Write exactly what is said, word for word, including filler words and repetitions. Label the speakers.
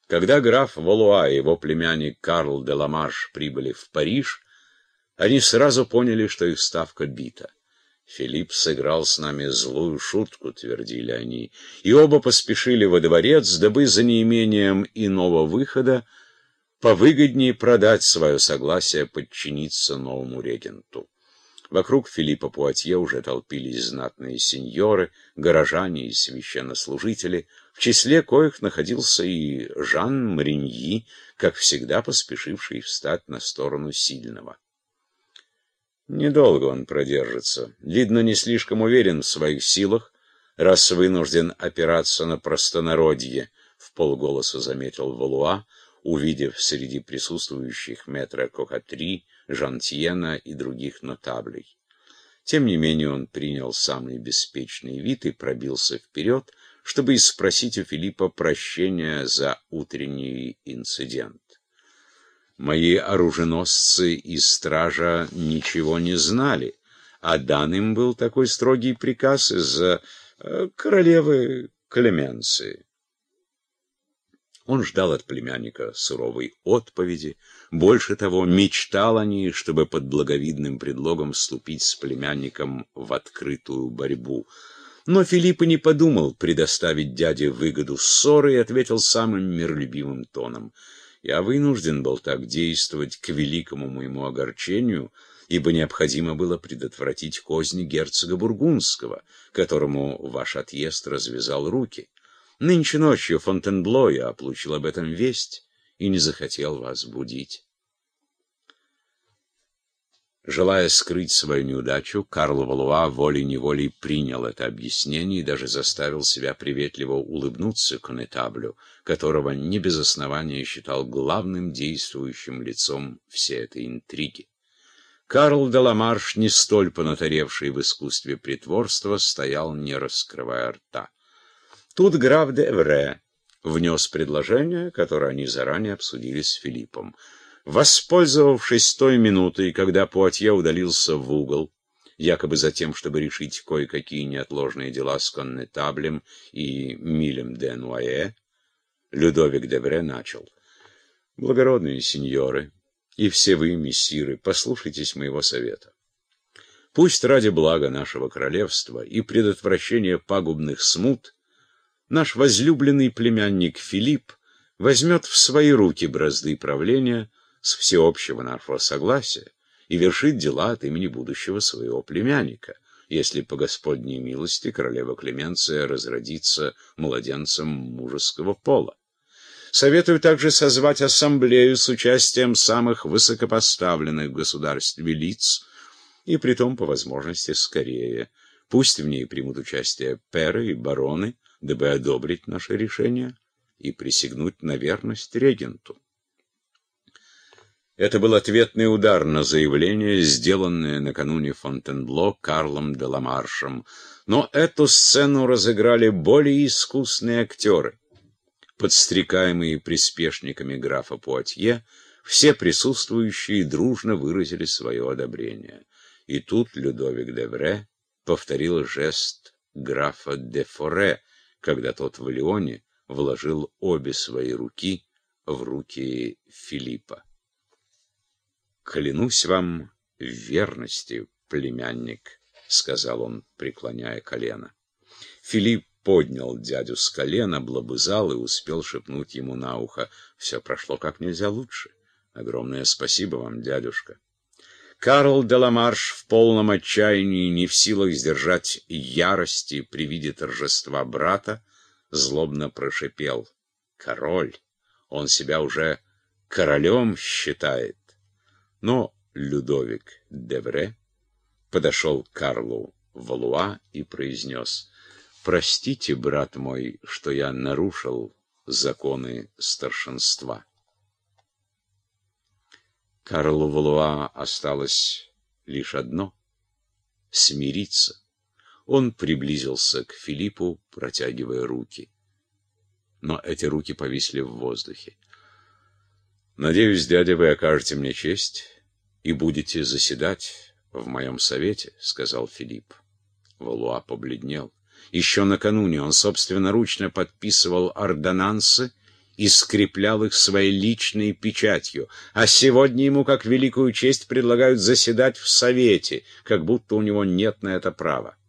Speaker 1: Когда граф Валуа и его племянник Карл де ла Марш прибыли в Париж, они сразу поняли, что их ставка бита. «Филипп сыграл с нами злую шутку», — твердили они, и оба поспешили во дворец, дабы за неимением иного выхода повыгоднее продать свое согласие подчиниться новому регенту. Вокруг Филиппа Пуатье уже толпились знатные сеньоры, горожане и священнослужители, в числе коих находился и Жан Мариньи, как всегда поспешивший встать на сторону сильного. Недолго он продержится. Видно, не слишком уверен в своих силах, раз вынужден опираться на простонародье, — вполголоса заметил Валуа, увидев среди присутствующих метра Кокатри, Жантьена и других нотаблей. Тем не менее он принял самый беспечный вид и пробился вперед, чтобы спросить у Филиппа прощения за утренний инцидент. Мои оруженосцы и стража ничего не знали, а дан им был такой строгий приказ из-за э, королевы Клеменции. Он ждал от племянника суровой отповеди. Больше того, мечтал о ней, чтобы под благовидным предлогом вступить с племянником в открытую борьбу. Но Филипп и не подумал предоставить дяде выгоду ссоры и ответил самым миролюбивым тоном: «Я вынужден был так действовать к великому моему огорчению, ибо необходимо было предотвратить козни герцога Бургундского, которому ваш отъезд развязал руки. Нынче ночью Фонтенбло я получил об этом весть и не захотел вас будить». Желая скрыть свою неудачу, Карл Валуа волей-неволей принял это объяснение и даже заставил себя приветливо улыбнуться конетаблю, которого не без основания считал главным действующим лицом всей этой интриги. Карл де ла Марш, не столь понатаревший в искусстве притворства, стоял, не раскрывая рта. Тут граф де Эвре внес предложение, которое они заранее обсудили с Филиппом. Воспользовавшись той минутой, когда Пуатье удалился в угол, якобы за тем, чтобы решить кое-какие неотложные дела с коннетаблем и Милем де Нуае, Людовик де Эвре начал: «Благородные сеньоры, и все вы, мессиры, послушайтесь моего совета. Пусть ради блага нашего королевства и предотвращения пагубных смут наш возлюбленный племянник Филипп возьмет в свои руки бразды правления с всеобщего нашего согласия и вершит дела от имени будущего своего племянника, если по Господней милости королева Клеменция разродится младенцем мужеского пола. Советую также созвать ассамблею с участием самых высокопоставленных в государстве лиц, и притом по возможности скорее. Пусть в ней примут участие пэры и бароны, дабы одобрить наше решение и присягнуть на верность регенту». Это был ответный удар на заявление, сделанное накануне Фонтенбло Карлом де ла Маршем. Но эту сцену разыграли более искусные актеры. Подстрекаемые приспешниками графа Пуатье, все присутствующие дружно выразили свое одобрение. И тут Людовик де Эвре повторил жест графа де Форе, когда тот в Лионе вложил обе свои руки в руки Филиппа. «Клянусь вам в верности, племянник», — сказал он, преклоняя колено. Филипп поднял дядю с колена, облобызал и успел шепнуть ему на ухо: «Все прошло как нельзя лучше. Огромное спасибо вам, дядюшка». Карл де ла Марш в полном отчаянии, не в силах сдержать ярости при виде торжества брата, злобно прошипел: «Король! Он себя уже королем считает». Но Людовик де Эвре подошел к Карлу Валуа и произнес: «Простите, брат мой, что я нарушил законы старшинства». Карлу Валуа осталось лишь одно — смириться. Он приблизился к Филиппу, протягивая руки. Но эти руки повисли в воздухе. «Надеюсь, дядя, вы окажете мне честь и будете заседать в моем совете», — сказал Филипп. Валуа побледнел. Еще накануне он собственноручно подписывал ордонансы и скреплял их своей личной печатью, а сегодня ему как великую честь предлагают заседать в Совете, как будто у него нет на это права.